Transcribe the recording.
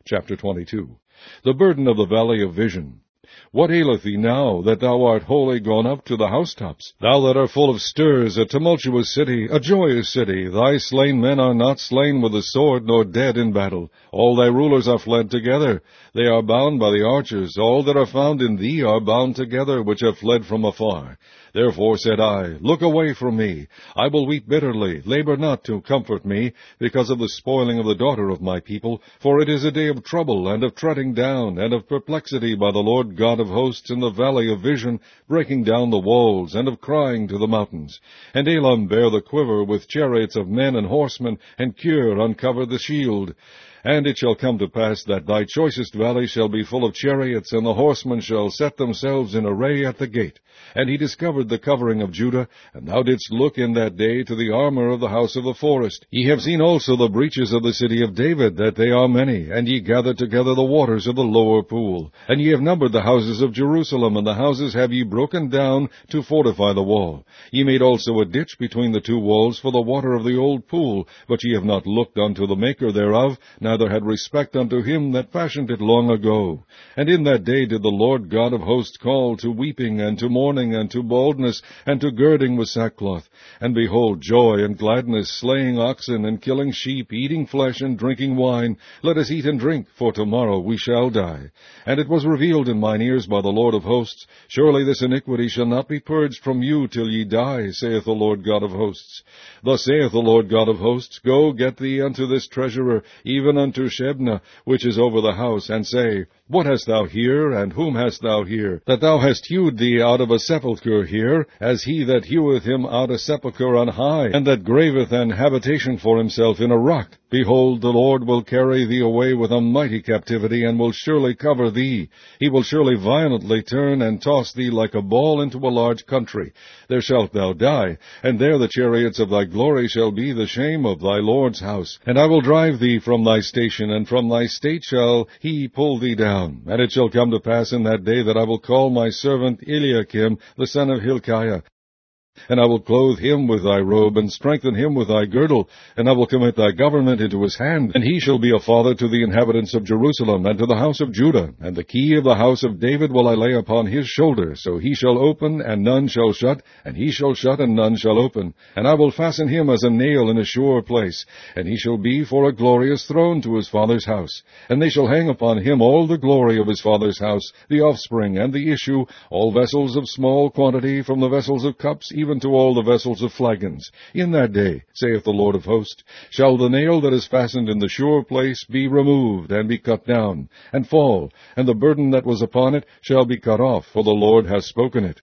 Chapter 22. The burden of the valley of vision. What aileth thee now, that thou art wholly gone up to the housetops? Thou that art full of stirs, a tumultuous city, a joyous city, thy slain men are not slain with the sword, nor dead in battle. All thy rulers are fled together. They are bound by the archers. All that are found in thee are bound together, which have fled from afar. Therefore said I, Look away from me. I will weep bitterly. Labor not to comfort me, because of the spoiling of the daughter of my people. For it is a day of trouble, and of treading down, and of perplexity by the Lord God of hosts in the valley of vision, breaking down the walls, and of crying to the mountains. And Elam bare the quiver with chariots of men and horsemen, and Kir uncovered the shield. And it shall come to pass that thy choicest valley shall be full of chariots, and the horsemen shall set themselves in array at the gate. And he discovered the covering of Judah, and thou didst look in that day to the armor of the house of the forest. Ye have seen also the breaches of the city of David, that they are many, and ye gathered together the waters of the lower pool. And ye have numbered the houses of Jerusalem, and the houses have ye broken down to fortify the wall. Ye made also a ditch between the two walls for the water of the old pool, but ye have not looked unto the maker thereof, neither had respect unto him that fashioned it long ago. And in that day did the Lord God of hosts call to weeping, and to mourning, and to baldness, and to girding with sackcloth. And behold, joy and gladness, slaying oxen, and killing sheep, eating flesh, and drinking wine. Let us eat and drink, for tomorrow we shall die. And it was revealed in mine ears by the Lord of hosts, Surely this iniquity shall not be purged from you till ye die, saith the Lord God of hosts. Thus saith the Lord God of hosts, Go, get thee unto this treasurer, even unto Shebna, which is over the house, and say, What hast thou here, and whom hast thou here, that thou hast hewed thee out of a sepulchre here, as he that heweth him out a sepulchre on high, and that graveth an habitation for himself in a rock? Behold, the Lord will carry thee away with a mighty captivity, and will surely cover thee. He will surely violently turn and toss thee like a ball into a large country. There shalt thou die, and there the chariots of thy glory shall be the shame of thy Lord's house. And I will drive thee from thy station, and from thy state shall he pull thee down. And it shall come to pass in that day that I will call my servant Eliakim, the son of Hilkiah, and I will clothe him with thy robe, and strengthen him with thy girdle, and I will commit thy government into his hand. And he shall be a father to the inhabitants of Jerusalem, and to the house of Judah. And the key of the house of David will I lay upon his shoulder. So he shall open, and none shall shut, and he shall shut, and none shall open. And I will fasten him as a nail in a sure place, and he shall be for a glorious throne to his father's house. And they shall hang upon him all the glory of his father's house, the offspring and the issue, all vessels of small quantity, from the vessels of cups, even to all the vessels of flagons. In that day, saith the Lord of hosts, shall the nail that is fastened in the sure place be removed, and be cut down, and fall, and the burden that was upon it shall be cut off, for the Lord hath spoken it.